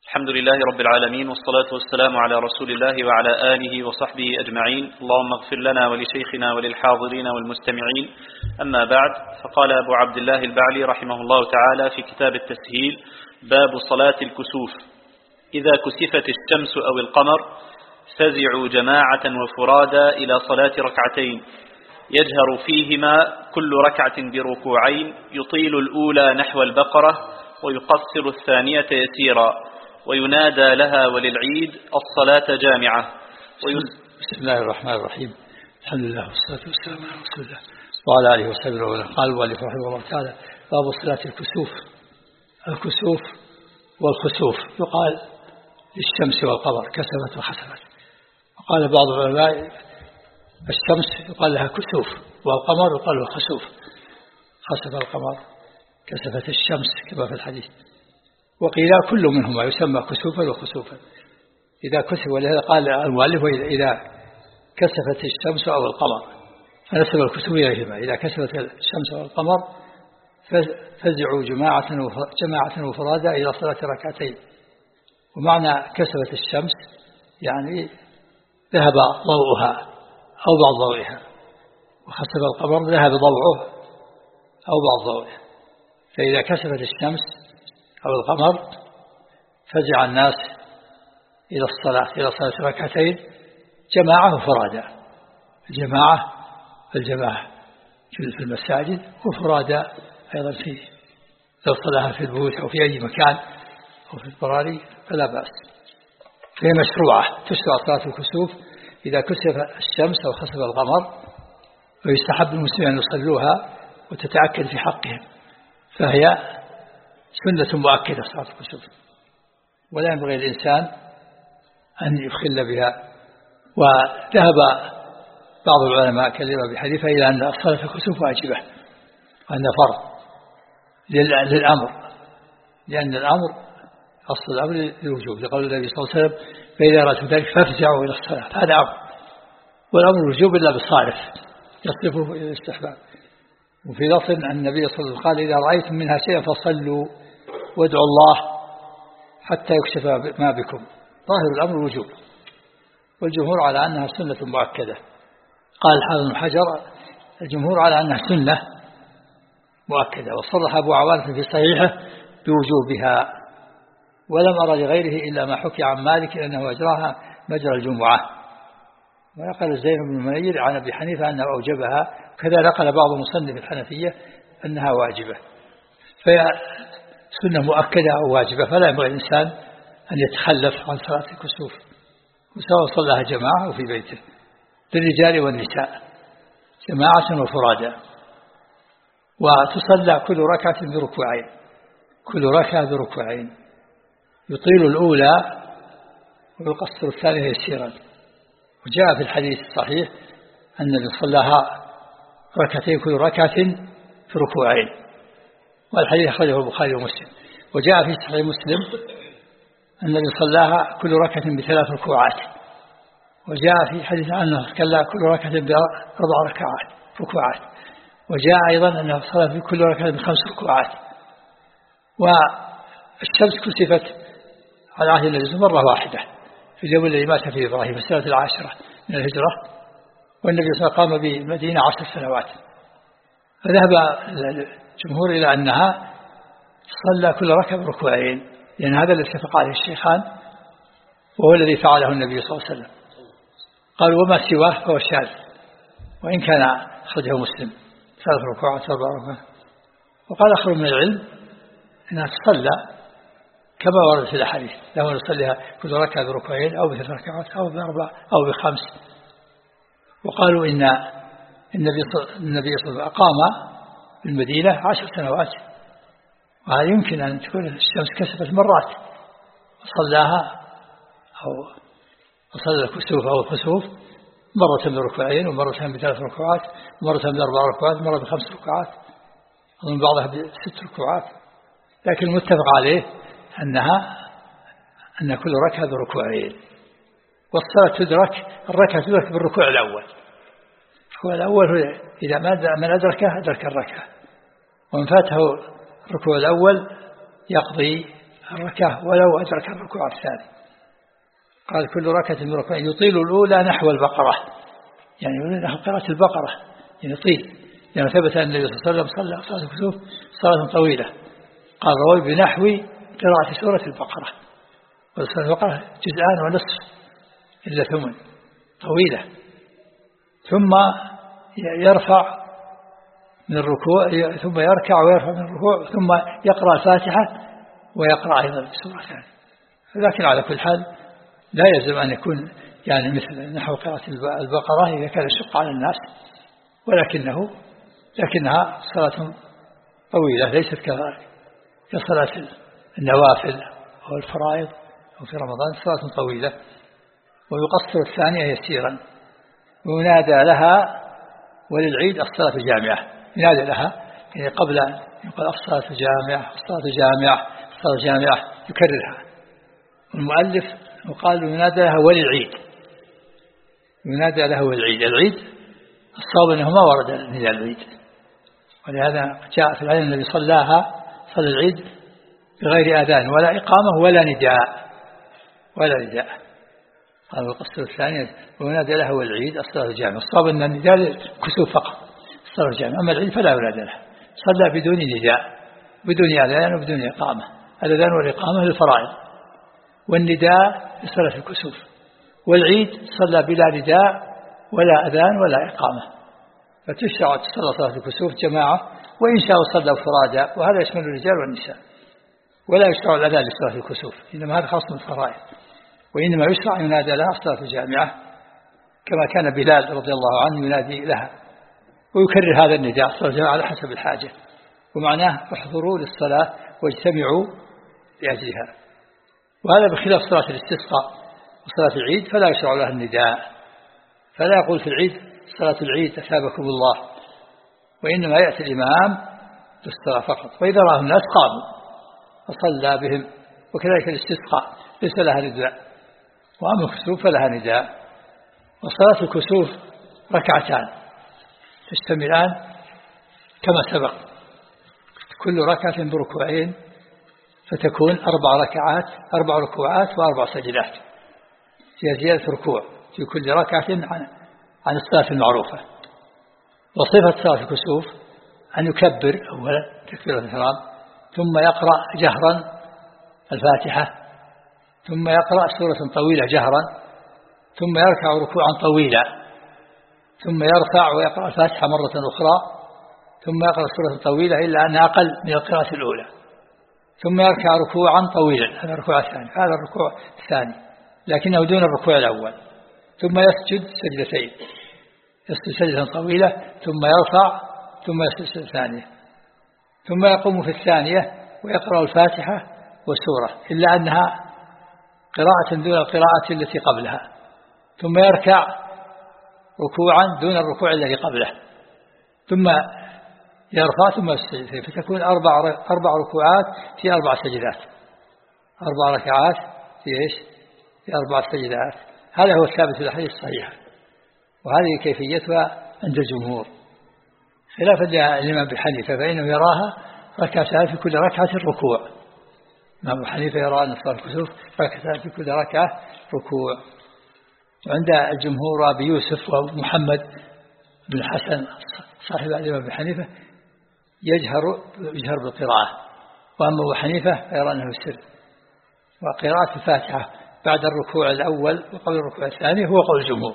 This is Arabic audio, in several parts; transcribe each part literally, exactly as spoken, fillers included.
الحمد لله رب العالمين، والصلاة والسلام على رسول الله وعلى آله وصحبه أجمعين. اللهم اغفر لنا ولشيخنا وللحاضرين والمستمعين. أما بعد، فقال أبو عبد الله البعلي رحمه الله تعالى في كتاب التسهيل: باب صلاة الكسوف. إذا كسفت الشمس أو القمر فزعوا جماعة وفرادا إلى صلاة ركعتين يجهر فيهما كل ركعة بركوعين، يطيل الأولى نحو البقرة ويقصر الثانية يسيرا، وينادى لها وللعيد الصلاة جامعة. بسم الله الرحمن الرحيم. الحمد لله والصلاة والسلام على رسول الله وعلى آله وصحبه وسلم. قال المؤلف رحمه الله تعالى: باب صلاة الكسوف. الكسوف والخسوف يقال للشمس والقمر كسفت وخسفت. وقال بعض العلماء الشمس يقال لها كسوف والقمر يقال له خسوف. خسف القمر، كسفت الشمس كما في الحديث. وقيل كل منهما يسمى كسوفا وخسوفا. إذا كسف، ولهذا قال المؤلف: إذا كسفت الشمس أو القمر، فنسب الكسوف إليهما. إذا كسفت الشمس أو القمر فزعوا جماعة جماعة وفرادا إلى صلاة ركعتين. ومعنى كسفت الشمس يعني ذهب ضوءها أو بعض ضوئها، وخسف القمر ذهب ضوءه أو بعض ضوئه. فإذا كسفت الشمس أو القمر فزع الناس إلى الصلاة إلى صلاة ركعتين جماعة وفرادا. الجماعة الجماعة في المساجد، وفرادا أيضا في لو صلاها في البيوت أو في أي مكان أو في البراري فلا بأس. فهي مشروعة، تشرع صلاة الكسوف إذا كسف الشمس أو خسف القمر، ويستحب المسلمين أن يصلوها وتتأكد في حقهم، فهي سنة مؤكدة صلاة الكسوف، ولا ينبغي الإنسان أن يخل بها. وذهب بعض العلماء كالإمام أبي حنيفة إلى أن صلاة الكسوف واجبة وأن فرض للأمر، لأن الأمر أصل الأمر للوجوب، لقول النبي صلى الله عليه وسلم: فإذا رأيتم ذلك فافزعوا إلى الصلاة. هذا أمر، والأمر الوجوب إلا بالصارف يصرفه إلى الاستحباب. وفي لفظ أن النبي صلى الله عليه وسلم قال: إذا رأيتم منها شيئا فصلوا وادعوا الله حتى يكشف ما بكم. ظاهر الأمر الوجوب، والجمهور على أنها سنة مؤكدة. قال الحافظ بن حجر: الجمهور على أنها سنة مؤكدة، وصرح أبو عوانة في صحيحه بوجوبها، ولم أرى لغيره إلا ما حكي عن مالك أنه أجراها مجرى الجمعة. ونقل الزين بن المنير عن أبي حنيفة أنه أوجبها، وكذا نقل بعض مصنف الحنفية أنها واجبة. فهي سنة مؤكدة أو واجبة، فلا ينبغي الإنسان أن يتخلف عن صلاة الكسوف، وسواء صلاها جماعة أو في بيته، للرجال والنساء جماعة وفرادا. وتصلى كل ركعة بركوعين، كل ركعة بركوعين، يطيل الأولى ويقصر الثانية يسيرا. وجاء في الحديث الصحيح أن النبي صلاها ركعتين كل ركعة في ركوعين، والحديث أخرجه البخاري ومسلم. وجاء في صحيح مسلم أن النبي صلاها كل ركعة بثلاث ركوعات. وجاء في حديث أنه صلى كل ركعة بأربع ركعات ركوعات. وجاء أيضا أنه صلى في كل ركعة بخمس ركوعات. والشمس كسفت على عهد النبي مرة واحدة في اليوم الذي مات فيه إبراهيم في السنة العاشرة من الهجرة، والنبي صلى الله عليه وسلم قام بالمدينة عشر سنوات. فذهب الجمهور إلى أنها صلى كل ركعة بركوعين، لأن هذا الذي اتفق عليه الشيخان، وهو الذي فعله النبي صلى الله عليه وسلم. قالوا: وما سواه فهو شاذ، وإن كان أخرجه مسلم ثلاث ركوعات أربع ركوعات. وقال آخر من العلم أنها تصلى كما ورد في الحديث، له نصليها كل ركعة بركوعين أو بثلاث ركعات أو بأربع أو بخمس. وقالوا إن النبي صلى الله عليه وسلم أقام بالمدينة عشر سنوات، وهذا يمكن أن تكون الشمس كسفت مرات وصلاها، أو صلى الكسوف أو الخسوف مرة بركوعين ومرة بثلاث ركعات ومرة بأربع ركعات ومرة بخمس ركعات ومن بعضها بست ركعات. لكن المتفق عليه أنها أن كل ركعة بركوعين. والصلاة تدرك، الركعة تدرك بالركوع الأول. الركوع الأول إذا من أدركه أدرك الركعة، ومن فاته الركوع الأول يقضي الركعة ولو أدرك الركوع الثاني. قال كل ركعة من ركوع يطيل الأولى نحو البقرة، يعني نحو قراءة البقرة يعني يطيل، يعني ثبت أن النبي صلى الله عليه وسلم صلى صلاة الكسوف صلاة طويلة، قال روي بنحو قراءة سورة البقرة، وسورة البقرة جزءان ونصف إلا ثمن طويلة. ثم يرفع من الركوع، ثم يركع ويرفع من الركوع، ثم يقرأ الفاتحة ويقرأ أيضا سورة ثانية. لكن على كل حال لا يلزم أن يكون يعني مثل نحو قراءة البقرة إذا كان يشق على الناس، ولكنه لكنها صلاة طويلة ليست كصلاة النوافل أو الفرائض أو في رمضان، صلاة طويلة. ويقصر الثانية يسيرا، وينادى لها وللعيد الصلاة الجامعة، ينادى لها يعني قبل أن يقول الصلاة الجامعة الصلاة الجامعة الصلاة الجامعة يكررها. والمؤلف وقال ينادى لها وللعيد، ينادى لها وللعيد. العيد الصواب أنه ما ورد نداء العيد، ولهذا جاء في العين الذي صلاها صلى العيد بغير آذان ولا إقامة ولا نداء ولا نداء. قال القصة الثانية وينادى لها والعيد الصلاة الجامعة. الصواب أن النداء كسوف فقط الصلاة الجامعة، أما العيد فلا ينادى لها، صلى بدون نداء بدون آذان وبدون إقامة. الآذان والإقامة للفرائض، والنداء لصلاة الكسوف. والعيد صلى بلا نداء ولا أذان ولا إقامة، فتشرع تصلى صلاة الكسوف جماعة، وإن شاء صلى فرادى، وهذا يشمل الرجال والنساء. ولا يشرع الأذان لصلاة الكسوف، إنما هذا خاص من الفرائض، وإنما يشرع ينادى لها الصلاة الجامعة كما كان بلال رضي الله عنه ينادي لها، ويكرر هذا النداء الصلاة الجامعة على حسب الحاجة، ومعناه احضروا للصلاة واجتمعوا لأجلها. وهذا بخلاف صلاة الاستسقاء وصلاة العيد فلا يشرع لها النداء، فلا يقول في العيد صلاة العيد أثابكم الله، وإنما يأتي الإمام للصلاة فقط، وإذا رأى الناس قاموا فصلى بهم. وكذلك الاستسقاء ليس لها نداء، وأما الكسوف فلها نداء. وصلاة الكسوف ركعتان تشتملان كما سبق، كل ركعة بركوعين، فتكون أربع ركعات أربع ركوعات وأربع سجدات، هي زيادة ركوع في كل ركعة عن عن الصلاة المعروفة. وصفة صلاة الكسوف أن يكبر أولا تكبيرة الإحرام، ثم يقرأ جهرا الفاتحة، ثم يقرأ سورة طويلة جهرا، ثم يركع ركوعا طويلا، ثم يرفع ويقرأ الفاتحة مرة أخرى، ثم يقرأ سورة طويلة إلا أنها أقل من القراءة الأولى، ثم يركع ركوعا طويلا، هذا الركوع الثاني هذا الركوع الثاني لكنه دون الركوع الأول، ثم يسجد سجدتين، يسجد سجدة طويلة، ثم يرفع، ثم يسجد الثانية، ثم يقوم في الثانية ويقرأ الفاتحة وسورة، إلا أنها قراءة دون القراءة التي قبلها، ثم يركع ركوعا دون الركوع الذي قبله، ثم يرفع ثم يسجد، فتكون أربع أربع ركوعات في أربع سجدات، أربع ركعات في إيش؟ في أربع سجدات. هذا هو الثابت في الحديث الصحيح، وهذه كيفيتها عند الجمهور، خلافا للإمام أبي حنيفة فإنه يراها ركعتان في كل ركعة ركوع. الإمام أبي حنيفة يرى أن صلاة الكسوف ركعتان في كل ركعة ركوع. وعند الجمهور أبي يوسف ومحمد بن حسن صاحب الإمام أبي حنيفة يجهر يجهر بالقراءة، وأما أبو حنيفة فيرى أنه سر. وقراءة الفاتحة بعد الركوع الأول وقبل الركوع الثاني هو قول الجمهور،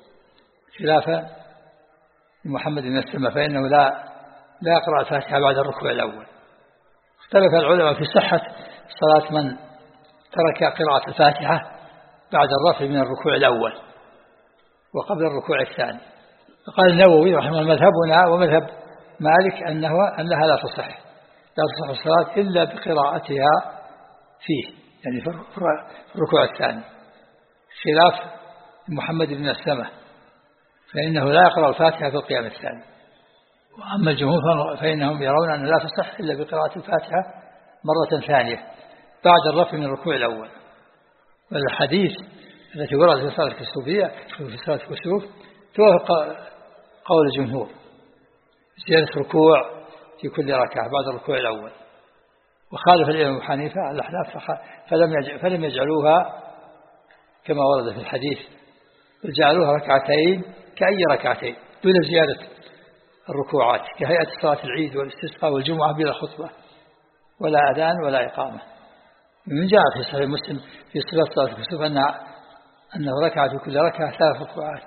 خلافا محمد بن مسلمة فإنه لا لا يقرأ الفاتحة بعد الركوع الأول. اختلف العلماء في صحة صلاة من ترك قراءة الفاتحة بعد الرفع من الركوع الأول وقبل الركوع الثاني. فقال النووي رحمه الله مذهبنا ومذهب مالك أنه أنها لا تصح لا تصح الصلاة إلا بقراءتها فيه، يعني في الركوع الثاني، خلاف محمد بن مسلمة فإنه لا يقرأ الفاتحة في القيام الثاني. وأما الجمهور فإنهم يرون أن لا تصح إلا بقراءة الفاتحة مرة ثانية بعد الرفع من الركوع الأول. والحديث التي ورد في صلاة الكسوفية في صلاة الكسوف توافق قول الجمهور، زيادة ركوع في كل ركعة بعد الركوع الأول. وخالف الإمام أبو حنيفة الأحناف فلم فلم يجعلوها كما ورد في الحديث، بل جعلوها ركعتين كأي ركعتين دون زيادة الركوعات، كهيئة صلاة العيد والاستسقاء والجمعة بلا خطبة ولا أذان ولا إقامة. من جاء في صحيح مسلم في صلاة صلاة الكسوف أنه ركع في كل ركعة ثلاث ركوعات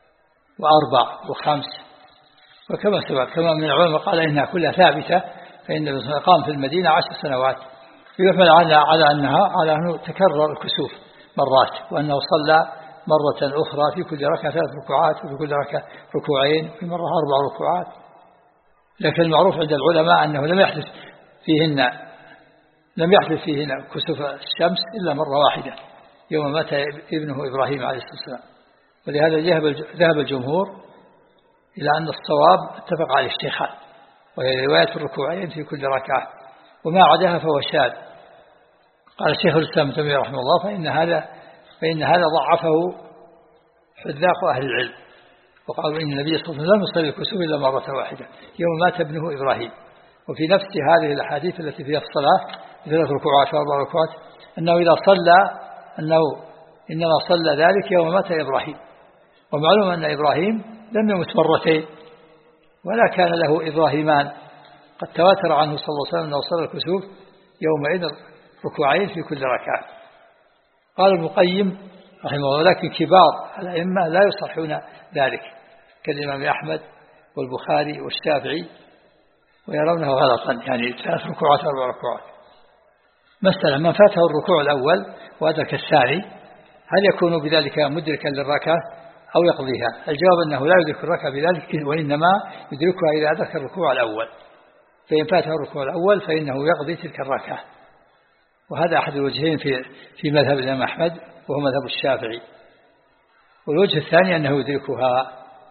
وأربع وخمس، وكما سبق كما من العلماء قال إنها كلها ثابتة، فإن الرسول قام في المدينة عشر سنوات، يحمل على على أنها على أنه تكرر الكسوف مرات، وأنه صلى مرة أخرى في كل ركعة ثلاث ركوعات وفي كل ركعة ركوعين وفي مرة أربع ركوعات. لكن المعروف عند العلماء أنه لم يحدث فيهن لم يحدث فيهن كسوف الشمس إلا مرة واحدة يوم مات ابنه إبراهيم عليه الصلاة والسلام، ولهذا ذهب الجمهور إلى أن الصواب اتفق عليه الشيخان، وهي رواية الركوعين في كل ركعة، وما عداها فهو شاذ. قال الشيخ الإسلام ابن تيمية رحمه الله فإن هذا فإن هذا ضعفه حذاق أهل العلم، وقالوا إن النبي صلى الله عليه وسلم لم يصلي الكسوف إلا مرة واحدة يوم مات ابنه إبراهيم. وفي نفس هذه الأحاديث التي فيها الصلاة ثلاث ركوعات وأربع ركوعات أنه إذا صلى أنه إنما صلى ذلك يوم مات إبراهيم، ومعلوم أن إبراهيم لم يمت مرتين ولا كان له إبراهيمان، قد تواتر عنه صلى الله عليه وسلم أنه صلى الكسوف يومئذ ركوعين في كل ركعة. قال ابن القيم رحمه الله ولكن كبار الأئمة لا يصحون ذلك كالإمام أحمد والبخاري والشافعي، ويرونه غلطا، يعني ثلاث ركوعات أربع ركوعات. مثلا من فاته الركوع الأول وأدرك الثاني هل يكون بذلك مدركا للركعة أو يقضيها؟ الجواب أنه لا يدرك الركعة بذلك، وإنما يدركها إذا أدرك الركوع الأول، فإن فاته الركوع الأول فإنه يقضي تلك الركعة. وهذا أحد الوجهين في في مذهب الإمام أحمد وهو مذهب الشافعي. والوجه الثاني أنه يدركها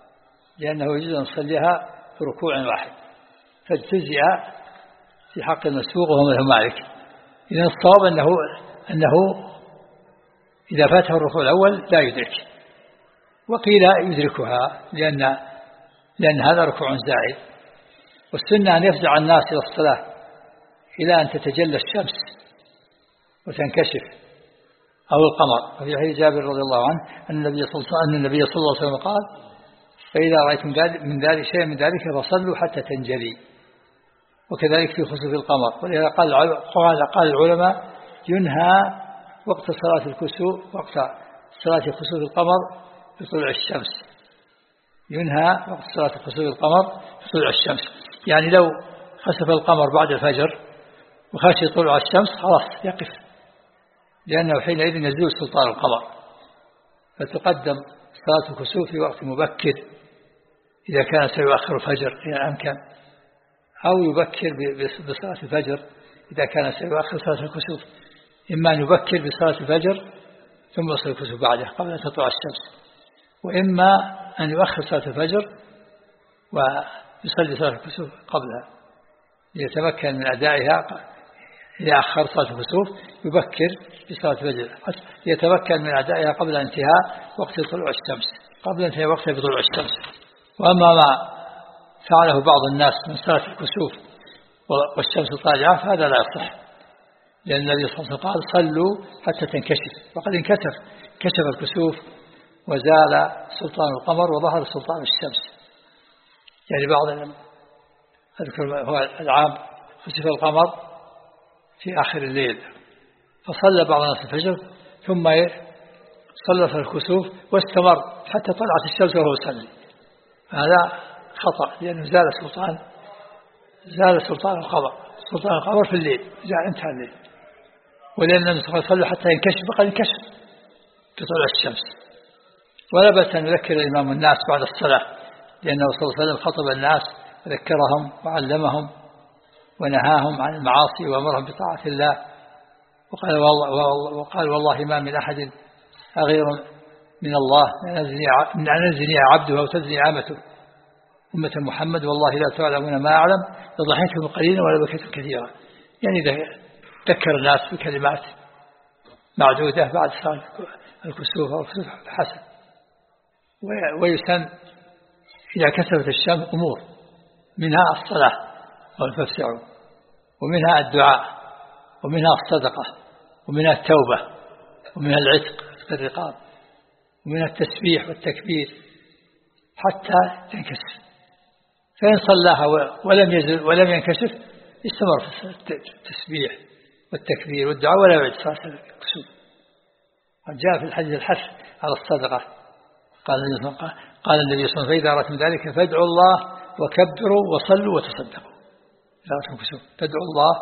لأنه يجوز أن يصليها في ركوع واحد، فاجتزئ في حق المسبوق وهو مذهب مالك. إذن الصواب أنه أنه إذا فاته الركوع الأول لا يدرك، وقيل يدركها لأن لأن هذا ركوع زائد. والسنة أن يفزع الناس إلى الصلاة إلى أن تتجلى الشمس وتنكشف أو القمر. وفي حديث جابر رضي الله عنه أن النبي صلى الله عليه وسلم قال فإذا رأيتم من ذلك شيء من ذلك فصلوا حتى تنجلي، وكذلك في خسوف القمر. ولهذا قال قال العلماء ينهى وقت صلاة الكسوف وقت صلاة خسوف القمر بطلوع الشمس، ينهى وقت صلاة خسوف القمر بطلوع الشمس، يعني لو خسف القمر بعد الفجر وخشي طلوع الشمس خلاص يقف، لأنه حينئذ يزول سلطان القمر، فتقدم صلاة الكسوف في وقت مبكر إذا كان سيؤخر الفجر إلى أمكن، أو يبكر بصلاة الفجر إذا كان سيؤخر صلاة الكسوف، إما أن يبكر بصلاة الفجر ثم يصلي الكسوف بعده قبل أن تطلع الشمس، وإما أن يؤخر صلاة الفجر ويصلي صلاة الكسوف قبلها ليتمكن من أدائها. إذا أخر صلاة الكسوف يبكر بصلاة الفجر ليتمكن من أدائها قبل انتهاء وقت طلوع الشمس، قبل انتهاء وقت بطلوع الشمس. وأما ما فعله بعض الناس من صلاة الكسوف والشمس طالعة فهذا لا يصح، لأن النبي صلى الله عليه وسلم قال صلوا حتى تنكشف، وقد انكشف كشف الكسوف وزال سلطان القمر وظهر سلطان الشمس. يعني بعض أذكر هو العام خسف القمر في آخر الليل فصلى بعض الناس الفجر ثم صلى في الكسوف واستمر حتى طلعت الشمس وهو يصلي، هذا خطأ لأنه زال سلطان زال سلطان القمر سلطان القمر في الليل جاء انتهى الليل، ولأن النبي صلى الله عليه وسلم حتى ينكشف فقد انكشف بطلوع الشمس. ولا بأس أن يذكر الإمام الناس بعد الصلاة، لأنه صلى الله عليه وسلم خطب الناس وذكرهم وعلمهم ونهاهم عن المعاصي وأمرهم بطاعة الله، وقال والله, وقال والله ما من أحد أغير من الله من أن يزني عبده أو تزني عامته أمة محمد والله لا تعلمون ما أعلم لضحكتم قليلا ولا بكيتم كثيرا. يعني ذكر الناس بكلمات معدودة بعد صلاة الكسوف أو الكسوف حسن. ويسن إذا كسفت الشمس أمور، منها الصلاة والففسع، ومنها الدعاء ومنها الصدقة ومنها التوبة ومنها العتق في الرقاب ومنها التسبيح والتكبير حتى تنكسر. فإن صلاها ولم يزل ولم ينكسر استمر في التسبيح والتكبير والدعاء ولا يعد صلاة الكسوف. وجاء في الحديث الحث على الصدقة. قال النبي قال النبي صلى الله عليه وسلم فإذا أردتم ذلك فادعوا الله وكبروا وصلوا وتصدقوا. إذا أردتم الكسوف فادعوا الله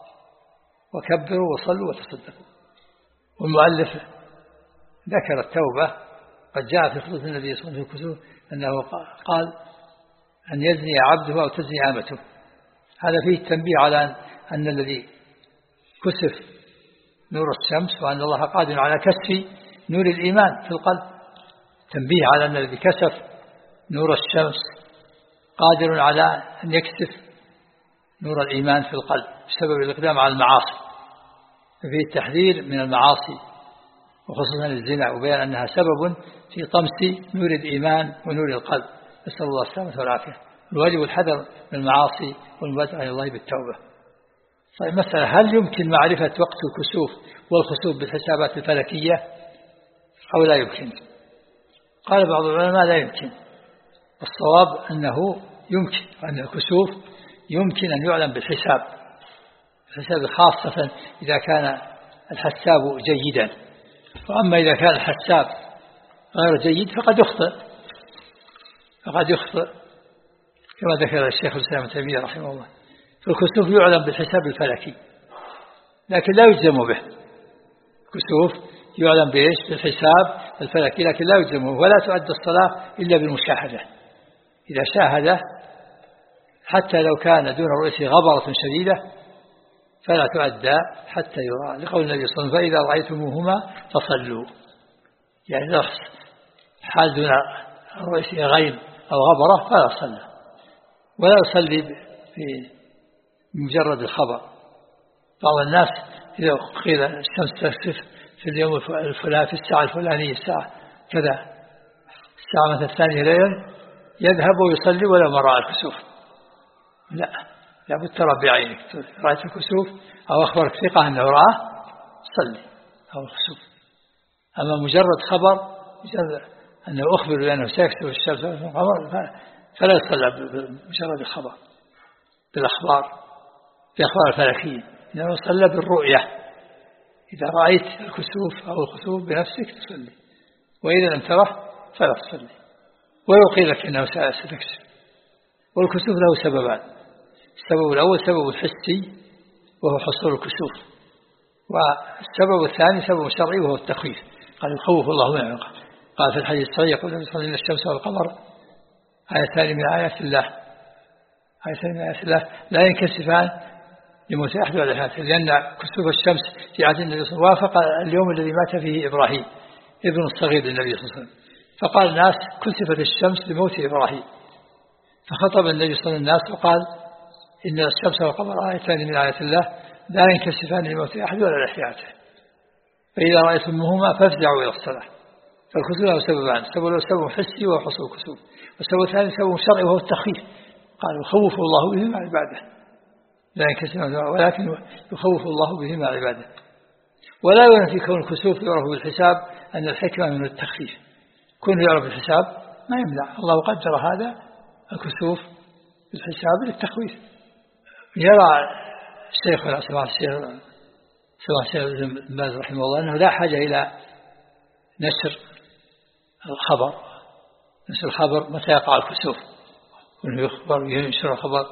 وكبروا وصلوا وتصدقوا. والمؤلف ذكر التوبة. قد جاء في خطبة النبي صلى الله عليه وسلم في الكسوف أنه قال أن يزني عبده أو تزني آمته. هذا فيه التنبيه على أن الذي كسف نور الشمس وأن الله قادر على كسف نور الإيمان في القلب. تنبيه على أن الذي كسف نور الشمس قادر على أن يكسف نور الإيمان في القلب بسبب الإقدام على المعاصي. فيه التحذير من المعاصي وخصوصا الزنا وبيان أنها سبب في طمس نور الإيمان ونور القلب. نسأل الله السلامة والعافية. الواجب الحذر من المعاصي والمبادرة إلى الله بالتوبة. طيب مسألة هل يمكن معرفة وقت الكسوف والخسوف بالحسابات الفلكية أو لا يمكن؟ قال بعض العلماء لا يمكن. الصواب أنه يمكن وأن الكسوف يمكن أن يعلم بالحساب الحساب خاصة إذا كان الحساب جيدا. وأما إذا كان الحساب غير جيد فقد يخطئ فقد يخطئ كما ذكر الشيخ الإسلام ابن تيمية رحمه الله. فالكسوف يعلم بالحساب الفلكي لكن لا يجزم به. الكسوف يعلم بإيش؟ بالحساب الفلكي لكن لا يجزم به. ولا تؤدى الصلاة إلا بالمشاهدة. إذا شاهد حتى لو كان دون رؤيته غبرة شديدة فلا تؤدى حتى يرى، لقول النبي صلى الله عليه وسلم فإذا رأيتموهما فصلوا. يعني نفس حال دون رؤيته غيم أو غبرة فلا صلى. ولا يصلي في مجرد الخبر. بعض الناس إذا قيل الشمس تكسف في اليوم الفلاني في الساعة الفلانية الساعة كذا الساعة مثل الثانية ليلا يذهب ويصلي ولا ما رأى الكسوف. لا لابد ترى بعينك. رأيت الكسوف أو أخبرك ثقة أنه رآه صلي أو الكسوف. أما مجرد خبر مجرد أنه أخبر بأنه سيكسف الشمس والقمر فلا يصلى بمجرد الخبر بالأخبار بأخبار الفلكية. إنما يصلى بالرؤية. إذا رأيت الكسوف أو الخسوف بنفسك تصلي وإذا لم تره فلا تصلي. ويقول لك أنه ستكسف. والكسوف له سببان. السبب الأول سبب الحسي وهو حصول الكسوف. والسبب الثاني سبب شرعي وهو التخويف. قال يخوف الله من عقاب. قال في الحديث الصحيح يقول إن الشمس والقمر آيتان من آيات الله آيتان من آيات الله لا ينكسفان لموت أحد ولا حياته. لأن كسوف الشمس في عهد النبي صلى الله عليه وسلم وافق اليوم الذي مات فيه إبراهيم ابن الصغير للنبي صلى الله عليه وسلم. فقال الناس كسفت الشمس لموت إبراهيم. فخطب النبي صلى الله عليه وسلم الناس وقال إن الشمس والقمر آيتان من آيات الله لا ينكسفان لموت أحد ولا لحياته. فإذا رأيتموهما فافزعوا إلى الصلاة. فالكسوف له سببان. السبب الأول سبب حسي وهو حصول الكسوف. والسبب الثاني سبب شرعي وهو التخويف. قال يخوف الله بهما عباده لا ينكسفان ولكن يخوف الله بهما عباده. ولا ينفي كون الكسوف يعرف بالحساب أن الحكمة من التخفيف. كون يعرف بالحساب ما يمنع. الله قدر هذا الكسوف بالحساب للتخويف. يرى الشيخ سماحة الشيخ سماحة الشيخ ابن باز رحمه الله أنه لا حاجة إلى نشر الخبر نشر الخبر متى يقع الكسوف. وأنه يخبر ينشر الخبر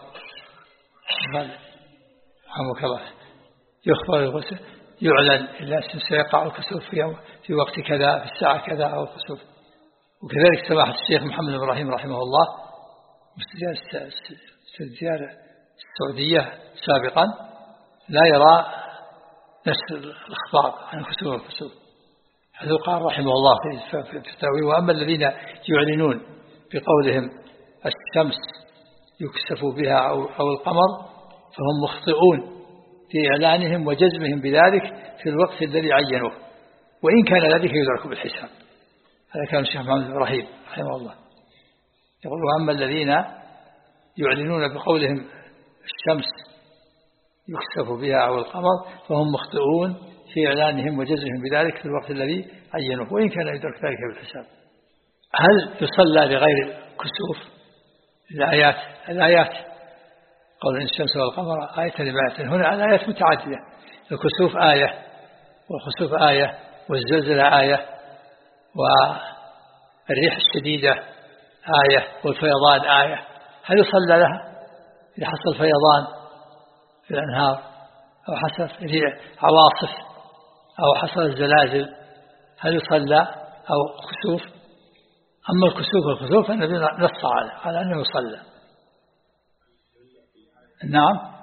يخبر يعلن إلا سيقع الكسوف في, في وقت كذا في الساعة كذا أو الكسوف. وكذلك سماحة الشيخ محمد بن إبراهيم رحمه الله مستشار السعودية سابقا لا يرى نشر الأخبار عن الكسوف والكسوف. حيث قال رحمه الله في الفتاوي وأما الذين يعلنون بقولهم الشمس يكسف بها أو, أو القمر فهم مخطئون في إعلانهم وجزمهم بذلك في الوقت الذي عينوه وإن كان ذلك يدرك بالحساب. هذا كان الشيخ محمد بن إبراهيم رحمه الله يقول وأما الذين يعلنون بقولهم الشمس يكسف بها أو القمر فهم مخطئون في إعلانهم وجزمهم بذلك في الوقت الذي عينوه، وإن كان يدرك ذلك بالحساب. هل يصلى لغير الكسوف؟ الآيات الآيات قول إن الشمس والقمر آية لباية، هنا الآيات متعددة، الكسوف آية والخسوف آية والزلزلة آية والريح الشديدة آية والفيضان آية. هل يصلى لها إذا حصل فيضان في الأنهار أو حصل عواصف أو حصل الزلازل هل يصلى أو خسوف؟ أما الكسوف والخسوف فالنبي نص على أنه يصلى. نعم.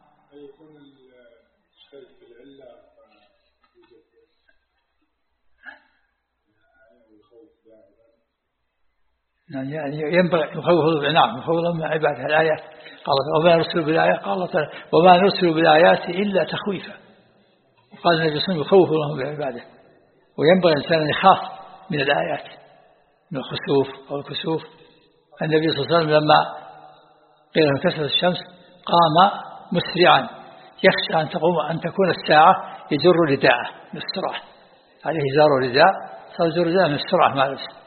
يعني ينبغي يخوف نعم يخوف من عباده. الآيات قالت وما نرسل بالآيات قالت وما نرسل بالآيات إلا تخويفا، وقال النبي صلى الله عليه وسلم يخوف الله بعباده، وينبغي الإنسان أن يخاف من الآيات من الخسوف أو الكسوف. النبي صلى الله عليه وسلم لما قيل له كسفت الشمس قام مسرعا يخشى أن تقوم أن تكون الساعة يجر رداءه من السرعة، عليه إزار رداء صار يجر رداءه من السرعة ما لبسه.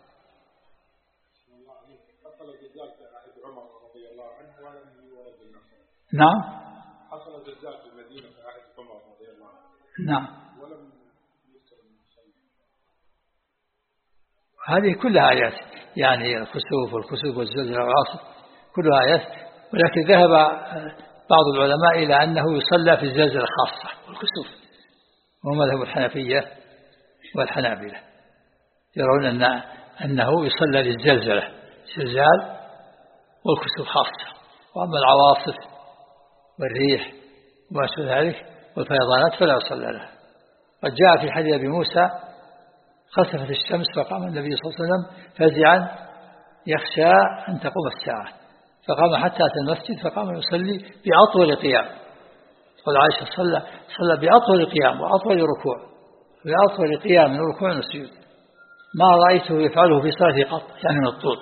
نعم. حصل زلزال في المدينة في عهد عمر رضي الله عنه. نعم. ولم يذكر هذه كلها آيات، يعني الخسوف والكسوف والزلزال والعاصف كلها آيات، ولكن ذهب بعض العلماء إلى أنه يصلى في الزلزال الخاصة والكسوف، وهو مذهب الحنفية والحنابلة، يرون أن أنه يصلى للزلزلة الزلزال والكسوف خاصة، وأما العواصف والريح وما شابه ذلك والفيضانات فلا يصلى لها. قد جاء في حديث أبي موسى خسفت الشمس فقام النبي صلى الله عليه وسلم فزعا يخشى أن تقوم الساعة، فقام حتى أتى المسجد فقام يصلي بأطول قيام. قال عائشة صلى صلى بأطول قيام وأطول ركوع، بأطول قيام من ركوع السجود ما رأيته يفعله في صلاته قط، يعني من الطول.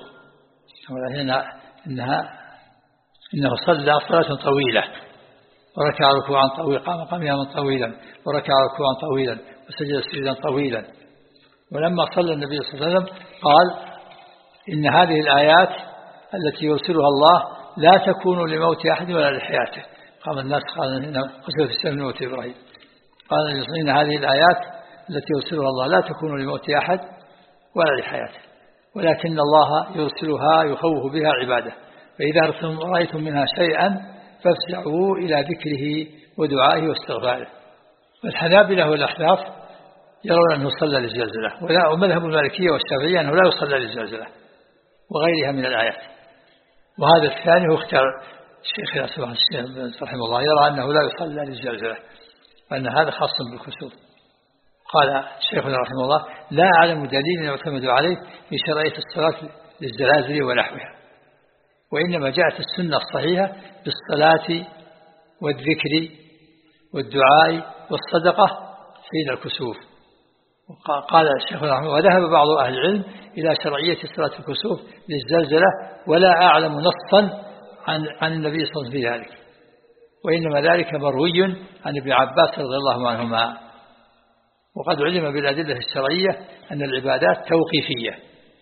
هنا إنها إنه صلى صلاة طويلة وركع ركوعا طويلا، قام قياما طويلا وركع ركوعا طويلا وسجد سجدا طويلا. ولما صلى النبي صلى الله عليه وسلم قال إن هذه الآيات التي يرسلها الله لا تكون لموت أحد ولا لحياته. قام الناس قال إن قصة السلام لموت إبراهيم، قال إن هذه الآيات التي يرسلها الله لا تكون لموت أحد ولا لحياته، ولكن الله يرسلها يخوف بها عباده، فإذا رأيتم منها شيئا فافزعوا إلى ذكره ودعائه واستغفاره. والحنابلة والأحناف يرون أنه صلى للزلزلة، ومذهب المالكية والشافعية أنه لا يصلى للزلزلة وغيرها من الآيات. وهذا الثاني هو اختيار الشيخ سبحانه رحمه الله، يرى أنه لا يصلى للزلزلة وأن هذا خاص بالكسوف. قال شيخنا رحمه الله لا أعلم دليل يعتمد عليه في شرعية الصلاة للزلازل ونحوها، وإنما جاءت السنة الصحيحة بالصلاة والذكر والدعاء والصدقة حين الكسوف. قال الشيخ رحمه الله وذهب بعض أهل العلم إلى شرعية صلاة الكسوف للزلزلة، ولا أعلم نصا عن عن النبي صلى الله عليه وسلم في ذلك، وإنما ذلك مروي عن ابن عباس رضي الله عنهما. وقد علم بالأدلة الشرعية أن العبادات توقيفية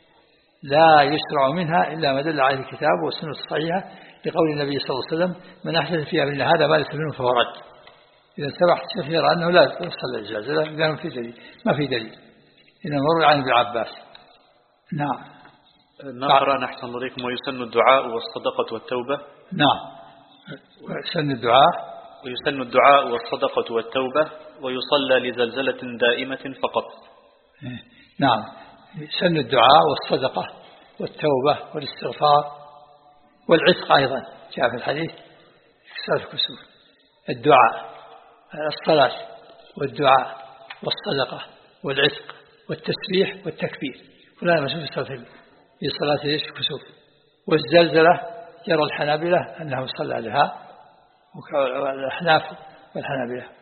لا يشرع منها إلا ما دل عليه الكتاب والسنة الصحيحة، لقول النبي صلى الله عليه وسلم من أحدث فيها من هذا ما ليس منه فهو رد. إذا سبحت الشيخ يرى أنه لا يصلى الجازة لأنه في دليل، ما في دليل، إنما مروي عن ابن عباس. نعم. نقرأ نحسن إليكم ويسن الدعاء والصدقة والتوبة. نعم. ويسن الدعاء ويسن الدعاء والصدقة والتوبة، ويصلى لزلزلة دائمة فقط. نعم. يسن الدعاء والصدقة والتوبة والاستغفار والعتق أيضا جاء في الحديث إكسار الكسوف. الدعاء الصلاة والدعاء والصدقة والعتق والتسبيح والتكبير كلها مسؤول في صلاة الكسوف. والزلزلة يرى الحنابلة أنه صلى لها والأحناف والحنابلة.